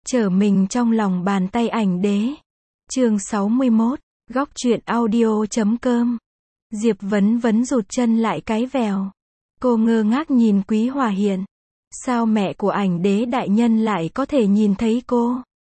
Trở mình trong lòng bàn tay ảnh đế. Chương 61, góc truyện audio.com. Diệp Vấn Vấn rụt chân lại cái vèo. Cô ngơ ngác nhìn Quý Hòa Hiện. Sao mẹ của ảnh đế đại nhân lại có thể nhìn thấy cô?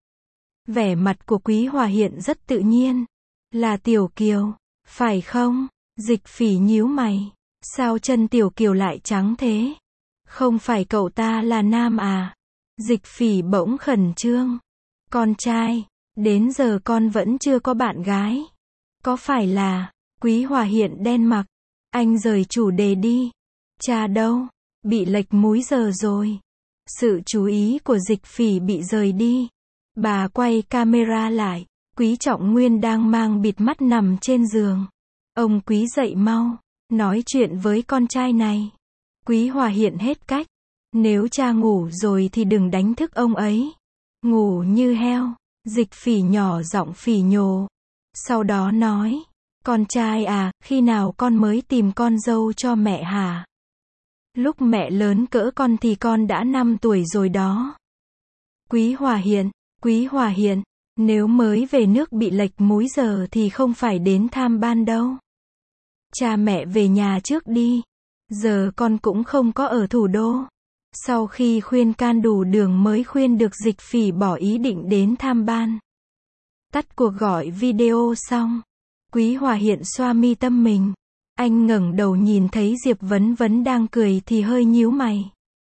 Vẻ mặt của Quý Hòa Hiện rất tự nhiên. Là Tiểu Kiều, phải không? Dịch Phỉ nhíu mày. Sao chân Tiểu Kiều lại trắng thế? Không phải cậu ta là nam à? Dịch Phỉ bỗng khẩn trương. Con trai, đến giờ con vẫn chưa có bạn gái. Có phải là... Quý Hòa Hiện đen mặt. Anh rời chủ đề đi. Cha đâu? Bị lệch múi giờ rồi. Sự chú ý của Dịch Phỉ bị rời đi. Bà quay camera lại. Quý Trọng Nguyên đang mang bịt mắt nằm trên giường. Ông Quý dậy mau. Nói chuyện với con trai này. Quý Hòa Hiện hết cách. Nếu cha ngủ rồi thì đừng đánh thức ông ấy. Ngủ như heo. Dịch Phỉ nhỏ giọng phỉ nhổ. Sau đó nói. Con trai à, khi nào con mới tìm con dâu cho mẹ hả? Lúc mẹ lớn cỡ con thì con đã 5 tuổi rồi đó. Quý Hòa Hiện, nếu mới về nước bị lệch múi giờ thì không phải đến tham ban đâu. Cha mẹ về nhà trước đi. Giờ con cũng không có ở thủ đô. Sau khi khuyên can đủ đường mới khuyên được Dịch Phỉ bỏ ý định đến tham ban. Tắt cuộc gọi video xong. Quý Hòa Hiện xoa mi tâm mình. Anh ngẩng đầu nhìn thấy Diệp Vấn Vấn đang cười thì hơi nhíu mày.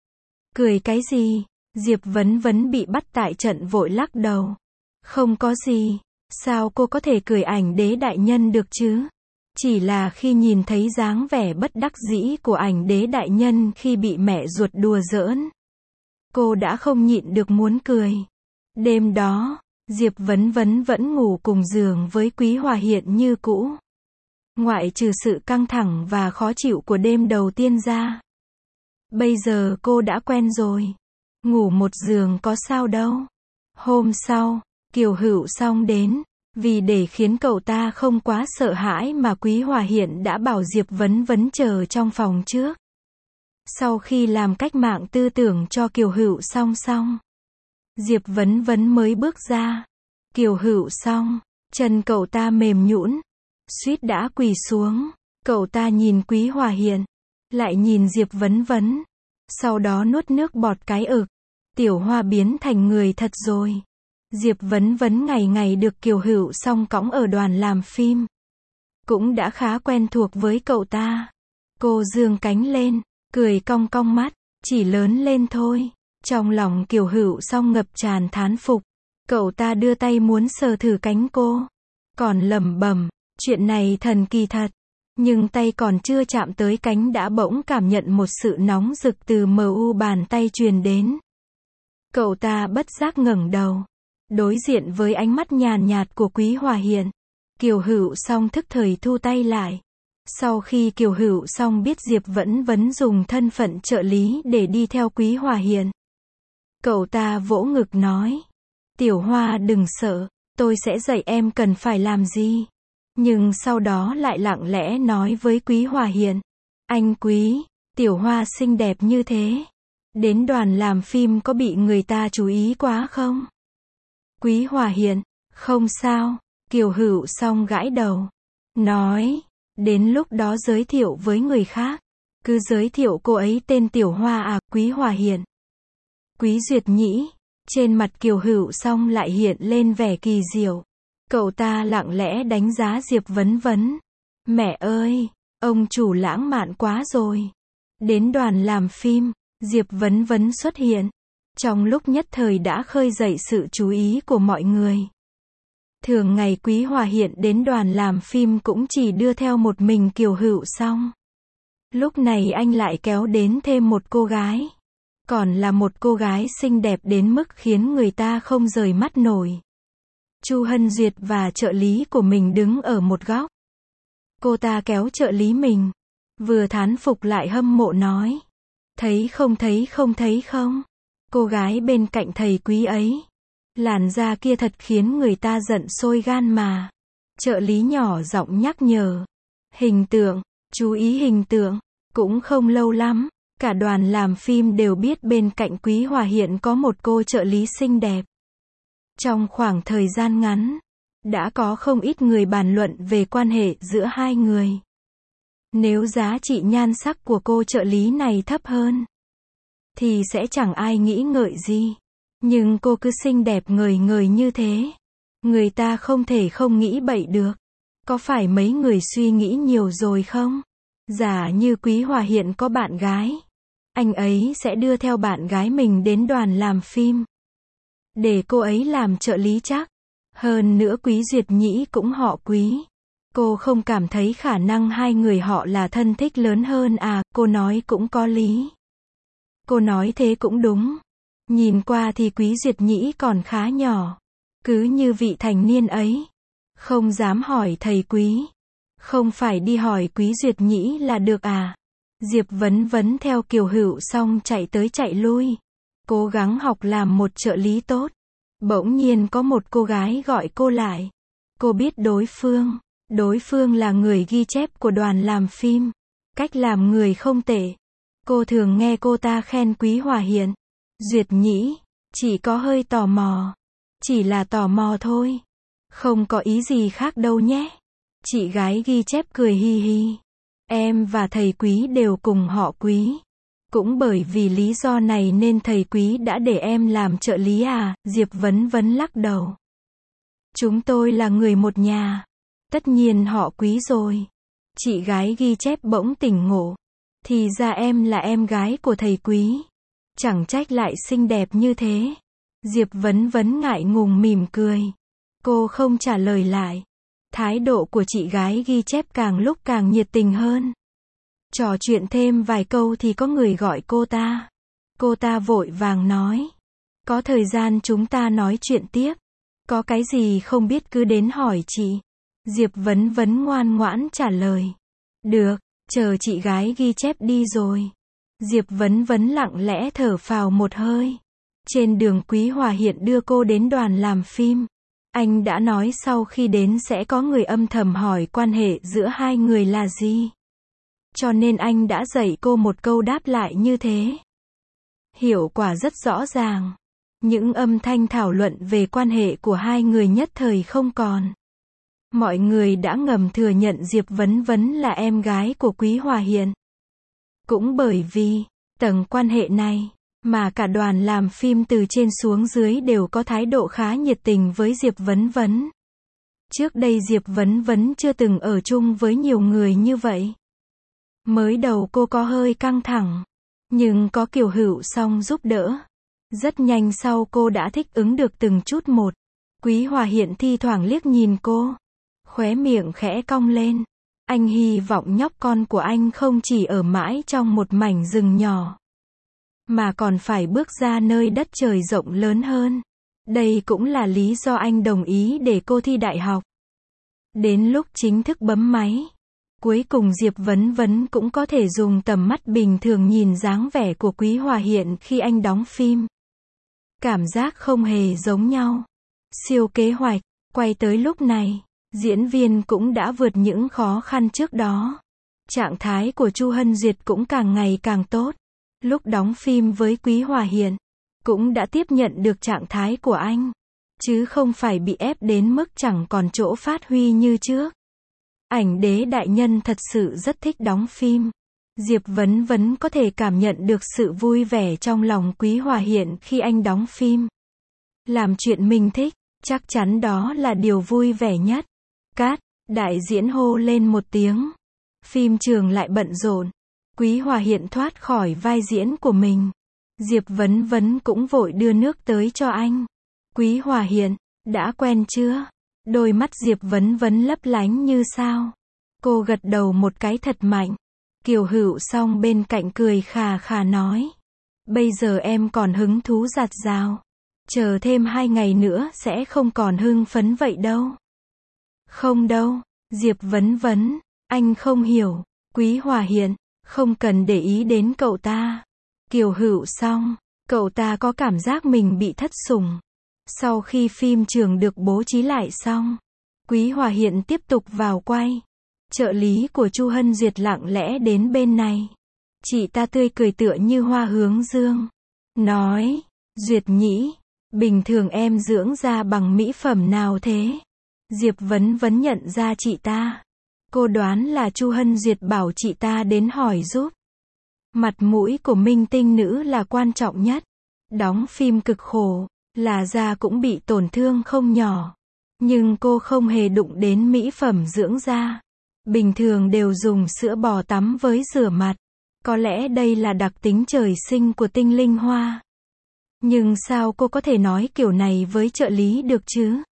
Cười cái gì? Diệp Vấn Vấn bị bắt tại trận vội lắc đầu. Không có gì. Sao cô có thể cười ảnh đế đại nhân được chứ? Chỉ là khi nhìn thấy dáng vẻ bất đắc dĩ của ảnh đế đại nhân khi bị mẹ ruột đùa giỡn. Cô đã không nhịn được muốn cười. Đêm đó, Diệp Vấn Vấn vẫn ngủ cùng giường với Quý Hòa Hiện như cũ. Ngoại trừ sự căng thẳng và khó chịu của đêm đầu tiên ra. Bây giờ cô đã quen rồi. Ngủ một giường có sao đâu. Hôm sau, Kiều Hữu Song đến. Vì để khiến cậu ta không quá sợ hãi mà Quý Hòa Hiện đã bảo Diệp Vấn Vấn chờ trong phòng trước. Sau khi làm cách mạng tư tưởng cho Kiều Hữu Song xong, Diệp Vấn Vấn mới bước ra. Kiều Hữu Song, chân cậu ta mềm nhũn, suýt đã quỳ xuống. Cậu ta nhìn Quý Hòa Hiện, lại nhìn Diệp Vấn Vấn, sau đó nuốt nước bọt cái ực. Tiểu Hoa biến thành người thật rồi. Diệp Vấn Vấn ngày ngày được Kiều Hữu Song cõng ở đoàn làm phim, cũng đã khá quen thuộc với cậu ta. Cô giương cánh lên, cười cong cong mắt, chỉ lớn lên thôi. Trong lòng Kiều Hữu Song ngập tràn thán phục. Cậu ta đưa tay muốn sờ thử cánh cô, còn lẩm bẩm, chuyện này thần kỳ thật. Nhưng tay còn chưa chạm tới cánh đã bỗng cảm nhận một sự nóng rực từ mu bàn tay truyền đến. Cậu ta bất giác ngẩng đầu, đối diện với ánh mắt nhàn nhạt của Quý Hòa Hiện. Kiều Hữu Song thức thời thu tay lại. Sau khi Kiều Hữu Song biết Diệp Vấn Vấn dùng thân phận trợ lý để đi theo Quý Hòa Hiện, cậu ta vỗ ngực nói. Tiểu Hoa đừng sợ, tôi sẽ dạy em cần phải làm gì. Nhưng sau đó lại lặng lẽ nói với Quý Hòa Hiện. Anh Quý, Tiểu Hoa xinh đẹp như thế. Đến đoàn làm phim có bị người ta chú ý quá không? Quý Hòa Hiện, không sao. Kiều Hữu Song gãi đầu. Nói, đến lúc đó giới thiệu với người khác. Cứ giới thiệu cô ấy tên Tiểu Hoa à, Quý Hòa Hiện. Quý Duyệt Nhĩ. Trên mặt Kiều Hữu Song lại hiện lên vẻ kỳ diệu. Cậu ta lặng lẽ đánh giá Diệp Vấn Vấn. Mẹ ơi, ông chủ lãng mạn quá rồi. Đến đoàn làm phim, Diệp Vấn Vấn xuất hiện. Trong lúc nhất thời đã khơi dậy sự chú ý của mọi người. Thường ngày Quý Hòa Hiện đến đoàn làm phim cũng chỉ đưa theo một mình Kiều Hữu Song. Lúc này anh lại kéo đến thêm một cô gái. Còn là một cô gái xinh đẹp đến mức khiến người ta không rời mắt nổi. Chu Hân Duyệt và trợ lý của mình đứng ở một góc. Cô ta kéo trợ lý mình, vừa thán phục lại hâm mộ nói. Thấy không? Cô gái bên cạnh thầy Quý ấy. Làn da kia thật khiến người ta giận sôi gan mà. Trợ lý nhỏ giọng nhắc nhở. Hình tượng, chú ý hình tượng. Cũng không lâu lắm, cả đoàn làm phim đều biết bên cạnh Quý Hòa Hiện có một cô trợ lý xinh đẹp. Trong khoảng thời gian ngắn, đã có không ít người bàn luận về quan hệ giữa hai người. Nếu giá trị nhan sắc của cô trợ lý này thấp hơn, thì sẽ chẳng ai nghĩ ngợi gì. Nhưng cô cứ xinh đẹp ngời ngời như thế, người ta không thể không nghĩ bậy được. Có phải mấy người suy nghĩ nhiều rồi không? Giả như Quý Hòa hiện có bạn gái, anh ấy sẽ đưa theo bạn gái mình đến đoàn làm phim, để cô ấy làm trợ lý chắc. Hơn nữa Quý Duyệt Nhĩ cũng họ Quý. Cô không cảm thấy khả năng hai người họ là thân thích lớn hơn à, cô nói cũng có lý. Cô nói thế cũng đúng. Nhìn qua thì Quý Duyệt Nhĩ còn khá nhỏ. Cứ như vị thành niên ấy. Không dám hỏi thầy Quý. Không phải đi hỏi Quý Duyệt Nhĩ là được à? Diệp Vấn Vấn theo Kiều Hữu xong chạy tới chạy lui. Cố gắng học làm một trợ lý tốt. Bỗng nhiên có một cô gái gọi cô lại. Cô biết đối phương. Đối phương là người ghi chép của đoàn làm phim. Cách làm người không tệ. Cô thường nghe cô ta khen Quý Hòa hiện. Duyệt Nhĩ, chỉ có hơi tò mò. Chỉ là tò mò thôi. Không có ý gì khác đâu nhé. Chị gái ghi chép cười hi hi. Em và thầy Quý đều cùng họ Quý. Cũng bởi vì lý do này nên thầy Quý đã để em làm trợ lý à? Diệp Vấn Vấn lắc đầu. Chúng tôi là người một nhà. Tất nhiên họ Quý rồi. Chị gái ghi chép bỗng tỉnh ngộ. Thì ra em là em gái của thầy Quý. Chẳng trách lại xinh đẹp như thế. Diệp Vấn Vấn ngại ngùng mỉm cười. Cô không trả lời lại. Thái độ của chị gái ghi chép càng lúc càng nhiệt tình hơn. Trò chuyện thêm vài câu thì có người gọi cô ta. Cô ta vội vàng nói. Có thời gian chúng ta nói chuyện tiếp. Có cái gì không biết cứ đến hỏi chị. Diệp Vấn Vấn ngoan ngoãn trả lời. Được, chờ chị gái ghi chép đi rồi. Diệp Vấn Vấn lặng lẽ thở phào một hơi. Trên đường Quý Hòa hiện đưa cô đến đoàn làm phim. Anh đã nói sau khi đến sẽ có người âm thầm hỏi quan hệ giữa hai người là gì. Cho nên anh đã dạy cô một câu đáp lại như thế. Hiệu quả rất rõ ràng. Những âm thanh thảo luận về quan hệ của hai người nhất thời không còn. Mọi người đã ngầm thừa nhận Diệp Vấn Vấn là em gái của Quý Hòa hiện. Cũng bởi vì tầng quan hệ này, mà cả đoàn làm phim từ trên xuống dưới đều có thái độ khá nhiệt tình với Diệp Vấn Vấn. Trước đây Diệp Vấn Vấn chưa từng ở chung với nhiều người như vậy. Mới đầu cô có hơi căng thẳng, nhưng có Kiều Hữu Song giúp đỡ. Rất nhanh sau cô đã thích ứng được từng chút một. Quý Hòa hiện thi thoảng liếc nhìn cô. Khóe miệng khẽ cong lên. Anh hy vọng nhóc con của anh không chỉ ở mãi trong một mảnh rừng nhỏ, mà còn phải bước ra nơi đất trời rộng lớn hơn. Đây cũng là lý do anh đồng ý để cô thi đại học. Đến lúc chính thức bấm máy, cuối cùng Diệp Vấn Vấn cũng có thể dùng tầm mắt bình thường nhìn dáng vẻ của Quý Hòa hiện khi anh đóng phim. Cảm giác không hề giống nhau. Siêu kế hoạch, quay tới lúc này, diễn viên cũng đã vượt những khó khăn trước đó. Trạng thái của Chu Hân Duyệt cũng càng ngày càng tốt. Lúc đóng phim với Quý Hòa hiện, cũng đã tiếp nhận được trạng thái của anh, chứ không phải bị ép đến mức chẳng còn chỗ phát huy như trước. Ảnh đế đại nhân thật sự rất thích đóng phim. Diệp Vấn Vấn có thể cảm nhận được sự vui vẻ trong lòng Quý Hòa hiện khi anh đóng phim. Làm chuyện mình thích, chắc chắn đó là điều vui vẻ nhất. Cát, đại diễn hô lên một tiếng. Phim trường lại bận rộn. Quý Hòa hiện thoát khỏi vai diễn của mình. Diệp Vấn Vấn cũng vội đưa nước tới cho anh. Quý Hòa hiện, đã quen chưa? Đôi mắt Diệp Vấn Vấn lấp lánh như sao. Cô gật đầu một cái thật mạnh. Kiều Hữu Song bên cạnh cười khà khà nói. Bây giờ em còn hứng thú dạt dào. Chờ thêm 2 ngày nữa sẽ không còn hưng phấn vậy đâu. Không đâu, Diệp Vấn Vấn, anh không hiểu. Quý Hòa hiện, không cần để ý đến cậu ta. Kiều Hữu Song, cậu ta có cảm giác mình bị thất sủng. Sau khi phim trường được bố trí lại xong, Quý Hòa hiện tiếp tục vào quay. Trợ lý của Chu Hân Duyệt lặng lẽ đến bên này. Chị ta tươi cười tựa như hoa hướng dương. Nói, Duyệt Nhĩ, Bình thường em dưỡng da bằng mỹ phẩm nào thế? Diệp Vấn Vấn nhận ra chị ta. Cô đoán là Chu Hân Duyệt bảo chị ta đến hỏi giúp. Mặt mũi của minh tinh nữ là quan trọng nhất. Đóng phim cực khổ, là da cũng bị tổn thương không nhỏ. Nhưng cô không hề đụng đến mỹ phẩm dưỡng da. Bình thường đều dùng sữa bò tắm với rửa mặt. Có lẽ đây là đặc tính trời sinh của tinh linh hoa. Nhưng sao cô có thể nói kiểu này với trợ lý được chứ?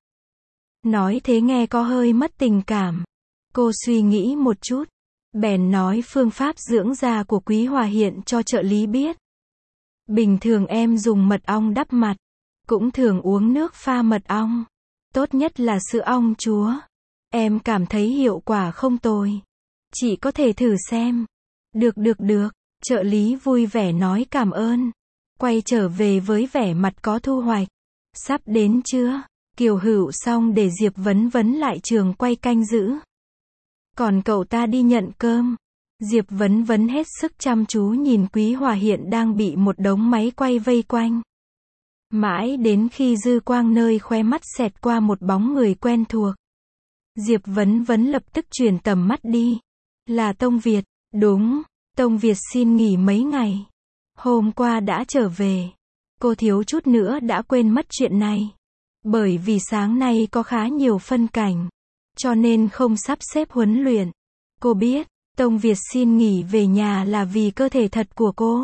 Nói thế nghe có hơi mất tình cảm. Cô suy nghĩ một chút, bèn nói phương pháp dưỡng da của Quý Hòa Hiện cho trợ lý biết. Bình thường em dùng mật ong đắp mặt, cũng thường uống nước pha mật ong. Tốt nhất là sữa ong chúa. Em cảm thấy hiệu quả không tồi. Chị có thể thử xem. Được, trợ lý vui vẻ nói cảm ơn. Quay trở về với vẻ mặt có thu hoạch. Sắp đến chưa? Kiều Hữu xong để Diệp Vấn Vấn lại trường quay canh giữ. Còn cậu ta đi nhận cơm. Diệp Vấn Vấn hết sức chăm chú nhìn Quý Hòa Hiện đang bị một đống máy quay vây quanh. Mãi đến khi dư quang nơi khóe mắt xẹt qua một bóng người quen thuộc. Diệp Vấn Vấn lập tức chuyển tầm mắt đi. Là Tông Việt. Đúng, Tông Việt xin nghỉ mấy ngày. Hôm qua đã trở về. Cô thiếu chút nữa đã quên mất chuyện này. Bởi vì sáng nay có khá nhiều phân cảnh. Cho nên không sắp xếp huấn luyện. Cô biết, Tông Việt xin nghỉ về nhà là vì cơ thể thật của cô.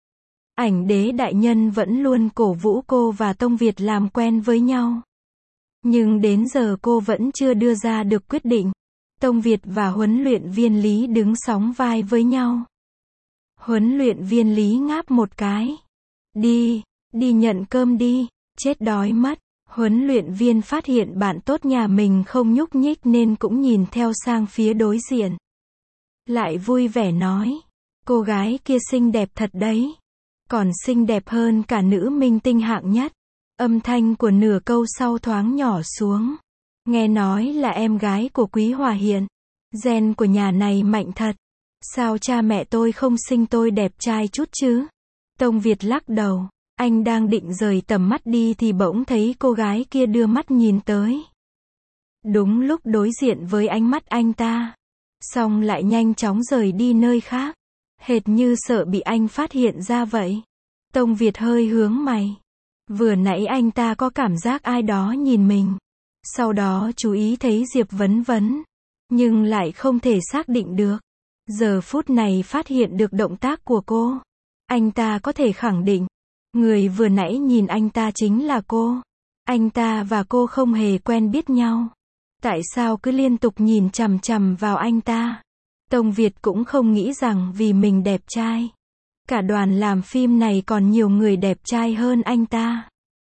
Ảnh đế đại nhân vẫn luôn cổ vũ cô và Tông Việt làm quen với nhau. Nhưng đến giờ cô vẫn chưa đưa ra được quyết định. Tông Việt và huấn luyện viên Lý đứng sóng vai với nhau. Huấn luyện viên Lý ngáp một cái. Đi nhận cơm đi, chết đói mất. Huấn luyện viên phát hiện bạn tốt nhà mình không nhúc nhích nên cũng nhìn theo sang phía đối diện. Lại vui vẻ nói, cô gái kia xinh đẹp thật đấy. Còn xinh đẹp hơn cả nữ minh tinh hạng nhất. Âm thanh của nửa câu sau thoáng nhỏ xuống. Nghe nói là em gái của Quý Hòa Hiện. Gen của nhà này mạnh thật. Sao cha mẹ tôi không sinh tôi đẹp trai chút chứ? Tông Việt lắc đầu. Anh đang định rời tầm mắt đi thì bỗng thấy cô gái kia đưa mắt nhìn tới. Đúng lúc đối diện với ánh mắt anh ta. Xong lại nhanh chóng rời đi nơi khác. Hệt như sợ bị anh phát hiện ra vậy. Tông Việt hơi hướng mày. Vừa nãy anh ta có cảm giác ai đó nhìn mình. Sau đó chú ý thấy Diệp Vấn Vấn. Nhưng lại không thể xác định được. Giờ phút này phát hiện được động tác của cô. Anh ta có thể khẳng định. Người vừa nãy nhìn anh ta chính là cô. Anh ta và cô không hề quen biết nhau. Tại sao cứ liên tục nhìn chằm chằm vào anh ta? Tông Việt cũng không nghĩ rằng vì mình đẹp trai. Cả đoàn làm phim này còn nhiều người đẹp trai hơn anh ta.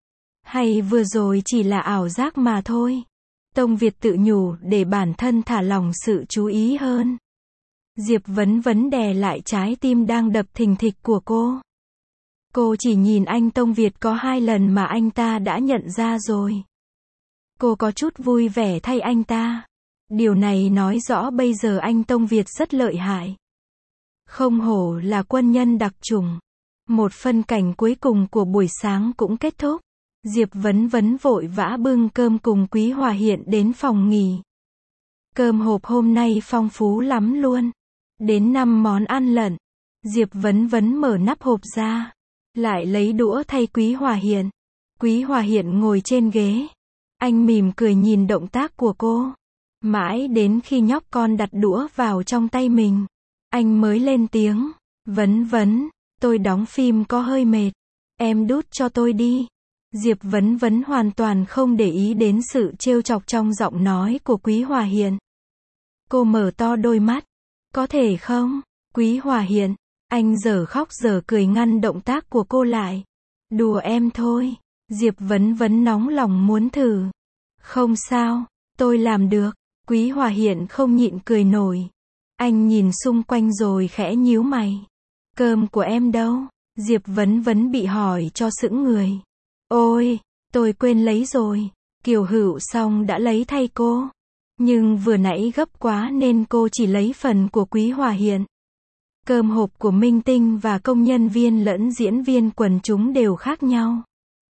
Hay vừa rồi chỉ là ảo giác mà thôi. Tông Việt tự nhủ để bản thân thả lỏng sự chú ý hơn. Diệp Vấn Vấn đè lại trái tim đang đập thình thịch của cô. Cô chỉ nhìn anh Tông Việt có 2 lần mà anh ta đã nhận ra rồi. Cô có chút vui vẻ thay anh ta. Điều này nói rõ bây giờ anh Tông Việt rất lợi hại. Không hổ là quân nhân đặc chủng. Một phân cảnh cuối cùng của buổi sáng cũng kết thúc. Diệp Vấn Vấn vội vã bưng cơm cùng Quý Hòa Hiện đến phòng nghỉ. Cơm hộp hôm nay phong phú lắm luôn. Đến 5 món ăn lận. Diệp Vấn Vấn mở nắp hộp ra. Lại lấy đũa thay Quý Hòa Hiện. Quý Hòa Hiện ngồi trên ghế. Anh mỉm cười nhìn động tác của cô. Mãi đến khi nhóc con đặt đũa vào trong tay mình. Anh mới lên tiếng. Vấn Vấn, tôi đóng phim có hơi mệt. Em đút cho tôi đi. Diệp Vấn Vấn hoàn toàn không để ý đến sự trêu chọc trong giọng nói của Quý Hòa Hiện. Cô mở to đôi mắt. Có thể không? Quý Hòa Hiện. Anh giờ khóc giờ cười ngăn động tác của cô lại. Đùa em thôi. Diệp Vấn Vấn nóng lòng muốn thử. Không sao, tôi làm được. Quý Hòa Hiện không nhịn cười nổi. Anh nhìn xung quanh rồi khẽ nhíu mày. Cơm của em đâu? Diệp Vấn Vấn bị hỏi cho sững người. Ôi, tôi quên lấy rồi. Kiều Hữu xong đã lấy thay cô. Nhưng vừa nãy gấp quá nên cô chỉ lấy phần của Quý Hòa Hiện. Cơm hộp của minh tinh và công nhân viên lẫn diễn viên quần chúng đều khác nhau.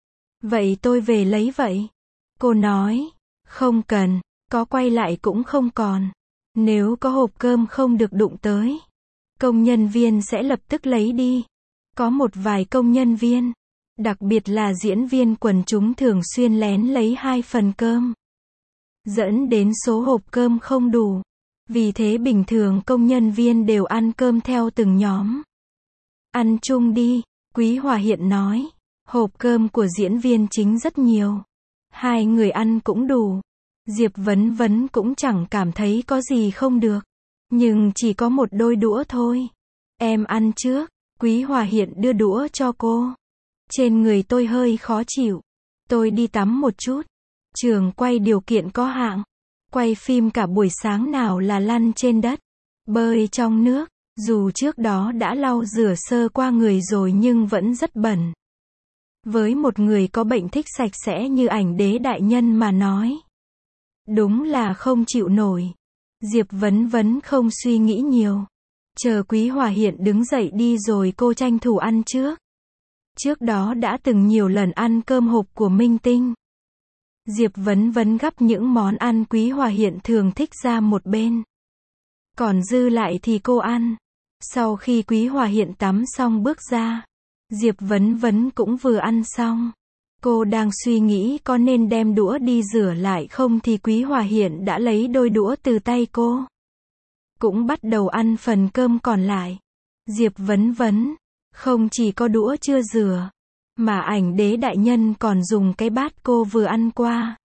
Vậy tôi về lấy vậy. Cô nói. Không cần, có quay lại cũng không còn. Nếu có hộp cơm không được đụng tới, công nhân viên sẽ lập tức lấy đi. Có một vài công nhân viên, đặc biệt là diễn viên quần chúng thường xuyên lén lấy 2 phần cơm, dẫn đến số hộp cơm không đủ. Vì thế bình thường công nhân viên đều ăn cơm theo từng nhóm. Ăn chung đi, Quý Hòa Hiện nói. Hộp cơm của diễn viên chính rất nhiều. 2 người ăn cũng đủ. Diệp Vấn Vấn cũng chẳng cảm thấy có gì không được. Nhưng chỉ có một đôi đũa thôi. Em ăn trước. Quý Hòa Hiện đưa đũa cho cô. Trên người tôi hơi khó chịu. Tôi đi tắm một chút. Trường quay điều kiện có hạn. Quay phim cả buổi sáng nào là lăn trên đất, bơi trong nước. Dù trước đó đã lau rửa sơ qua người rồi nhưng vẫn rất bẩn. Với một người có bệnh thích sạch sẽ như Ảnh Đế đại nhân mà nói, đúng là không chịu nổi. Diệp Vấn Vấn không suy nghĩ nhiều. Chờ Quý Hòa Hiện đứng dậy đi rồi cô tranh thủ ăn trước. Trước đó đã từng nhiều lần ăn cơm hộp của Minh Tinh. Diệp Vấn Vấn gắp những món ăn Quý Hòa Hiện thường thích ra một bên. Còn dư lại thì cô ăn. Sau khi Quý Hòa Hiện tắm xong bước ra, Diệp Vấn Vấn cũng vừa ăn xong. Cô đang suy nghĩ có nên đem đũa đi rửa lại không thì Quý Hòa Hiện đã lấy đôi đũa từ tay cô. Cũng bắt đầu ăn phần cơm còn lại. Diệp Vấn Vấn, không chỉ có đũa chưa rửa, mà Ảnh Đế đại nhân còn dùng cái bát cô vừa ăn qua.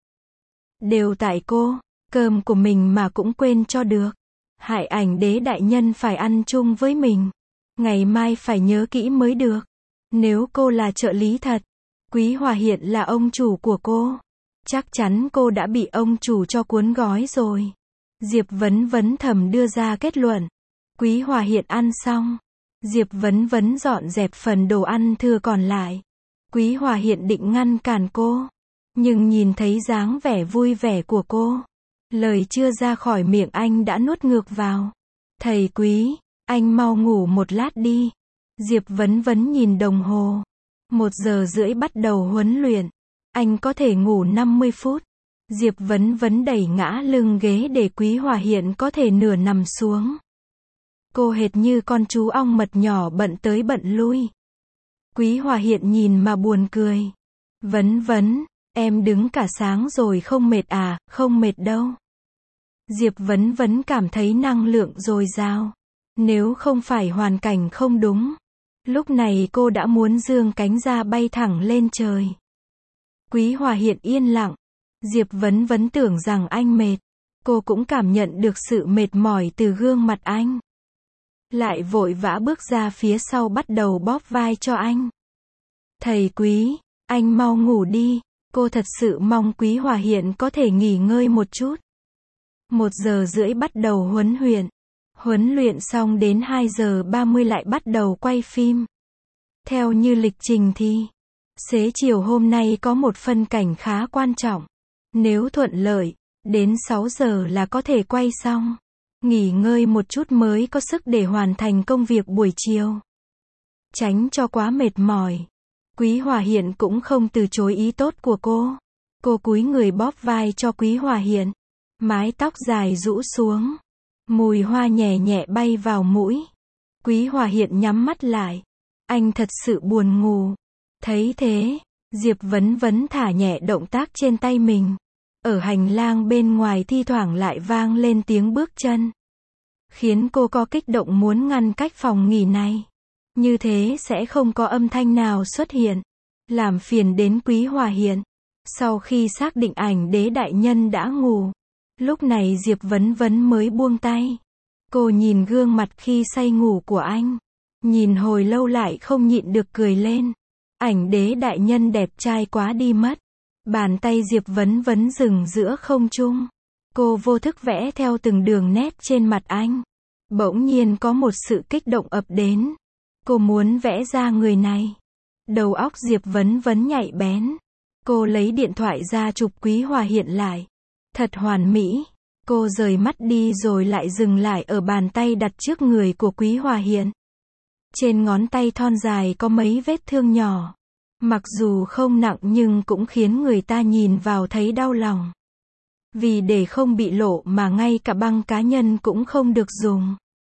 Đều tại cô, cơm của mình mà cũng quên cho được. Hại Ảnh Đế đại nhân phải ăn chung với mình. Ngày mai phải nhớ kỹ mới được. Nếu cô là trợ lý thật, Quý Hòa Hiện là ông chủ của cô, chắc chắn cô đã bị ông chủ cho cuốn gói rồi. Diệp Vấn Vấn thầm đưa ra kết luận. Quý Hòa Hiện ăn xong, Diệp Vấn Vấn dọn dẹp phần đồ ăn thừa còn lại. Quý Hòa Hiện định ngăn cản cô, nhưng nhìn thấy dáng vẻ vui vẻ của cô, lời chưa ra khỏi miệng anh đã nuốt ngược vào. Thầy Quý, anh mau ngủ một lát đi. Diệp Vấn Vấn nhìn đồng hồ. 1:30 bắt đầu huấn luyện. Anh có thể ngủ 50 phút. Diệp Vấn Vấn đẩy ngã lưng ghế để Quý Hòa Hiện có thể nửa nằm xuống. Cô hệt như con chú ong mật nhỏ bận tới bận lui. Quý Hòa Hiện nhìn mà buồn cười. Vấn Vấn, em đứng cả sáng rồi không mệt à? Không mệt đâu. Diệp Vấn Vấn cảm thấy năng lượng dồi dào. Nếu không phải hoàn cảnh không đúng, lúc này cô đã muốn giương cánh ra bay thẳng lên trời. Quý Hòa Hiện yên lặng. Diệp Vấn Vấn tưởng rằng anh mệt. Cô cũng cảm nhận được sự mệt mỏi từ gương mặt anh. Lại vội vã bước ra phía sau bắt đầu bóp vai cho anh. Thầy Quý, anh mau ngủ đi. Cô thật sự mong Quý Hòa Hiện có thể nghỉ ngơi một chút. 1:30 bắt đầu huấn luyện. Huấn luyện xong đến 2:30 lại bắt đầu quay phim. Theo như lịch trình thì, xế chiều hôm nay có một phân cảnh khá quan trọng. Nếu thuận lợi, đến 6 giờ là có thể quay xong. Nghỉ ngơi một chút mới có sức để hoàn thành công việc buổi chiều. Tránh cho quá mệt mỏi. Quý Hòa Hiện cũng không từ chối ý tốt của cô. Cô cúi người bóp vai cho Quý Hòa Hiện. Mái tóc dài rũ xuống. Mùi hoa nhẹ nhẹ bay vào mũi. Quý Hòa Hiện nhắm mắt lại. Anh thật sự buồn ngủ. Thấy thế, Diệp Vấn Vấn thả nhẹ động tác trên tay mình. Ở hành lang bên ngoài thi thoảng lại vang lên tiếng bước chân, khiến cô có kích động muốn ngăn cách phòng nghỉ này. Như thế sẽ không có âm thanh nào xuất hiện, làm phiền đến Quý Hòa Hiện. Sau khi xác định Ảnh Đế đại nhân đã ngủ, lúc này Diệp Vấn Vấn mới buông tay. Cô nhìn gương mặt khi say ngủ của anh. Nhìn hồi lâu lại không nhịn được cười lên. Ảnh Đế đại nhân đẹp trai quá đi mất. Bàn tay Diệp Vấn Vấn dừng giữa không trung. Cô vô thức vẽ theo từng đường nét trên mặt anh. Bỗng nhiên có một sự kích động ập đến. Cô muốn vẽ ra người này. Đầu óc Diệp Vấn Vấn nhạy bén. Cô lấy điện thoại ra chụp Quý Hòa Hiện lại. Thật hoàn mỹ. Cô rời mắt đi rồi lại dừng lại ở bàn tay đặt trước người của Quý Hòa Hiện. Trên ngón tay thon dài có mấy vết thương nhỏ. Mặc dù không nặng nhưng cũng khiến người ta nhìn vào thấy đau lòng. Vì để không bị lộ mà ngay cả băng cá nhân cũng không được dùng.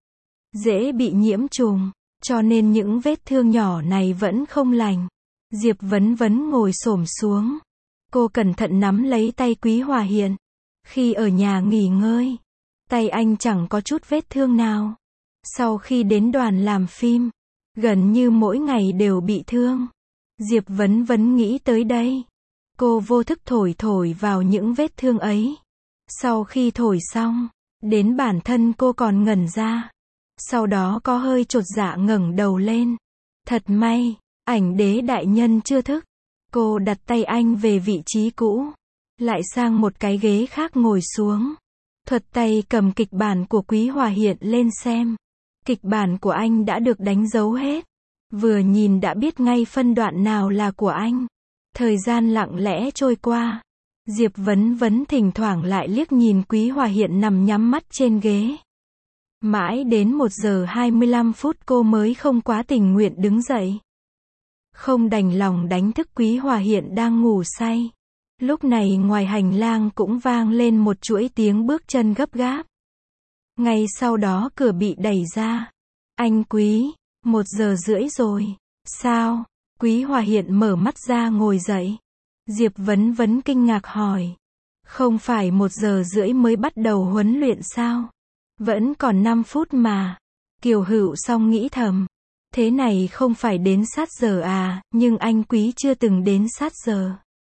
Dễ bị nhiễm trùng, cho nên những vết thương nhỏ này vẫn không lành. Diệp Vấn Vấn ngồi xổm xuống. Cô cẩn thận nắm lấy tay Quý Hòa Hiện. Khi ở nhà nghỉ ngơi, tay anh chẳng có chút vết thương nào. Sau khi đến đoàn làm phim, gần như mỗi ngày đều bị thương. Diệp Vấn Vấn nghĩ tới đây. Cô vô thức thổi vào những vết thương ấy. Sau khi thổi xong, đến bản thân cô còn ngẩn ra. Sau đó có hơi chột dạ ngẩng đầu lên. Thật may, Ảnh Đế đại nhân chưa thức. Cô đặt tay anh về vị trí cũ. Lại sang một cái ghế khác ngồi xuống. Thuật tay cầm kịch bản của Quý Hòa Hiện lên xem. Kịch bản của anh đã được đánh dấu hết. Vừa nhìn đã biết ngay phân đoạn nào là của anh. Thời gian lặng lẽ trôi qua. Diệp Vấn Vấn thỉnh thoảng lại liếc nhìn Quý Hòa Hiện nằm nhắm mắt trên ghế. Mãi đến 1 giờ 25 phút cô mới không quá tình nguyện đứng dậy. Không đành lòng đánh thức Quý Hòa Hiện đang ngủ say. Lúc này ngoài hành lang cũng vang lên một chuỗi tiếng bước chân gấp gáp. Ngay sau đó cửa bị đẩy ra. Anh Quý, 1 giờ rưỡi rồi. Sao? Quý Hòa Hiện mở mắt ra ngồi dậy. Diệp Vấn Vấn kinh ngạc hỏi. Không phải 1 giờ rưỡi mới bắt đầu huấn luyện sao? Vẫn còn 5 phút mà. Kiều Hữu Song nghĩ thầm. Thế này không phải đến sát giờ à, nhưng anh Quý chưa từng đến sát giờ.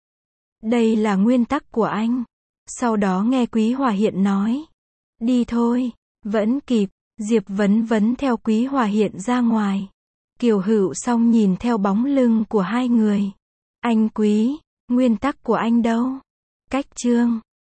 Đây là nguyên tắc của anh. Sau đó nghe Quý Hòa Hiện nói. Đi thôi, vẫn kịp. Diệp Vấn Vấn theo Quý Hòa Hiện ra ngoài. Kiều Hữu Song nhìn theo bóng lưng của hai người. Anh Quý, nguyên tắc của anh đâu? Cách chương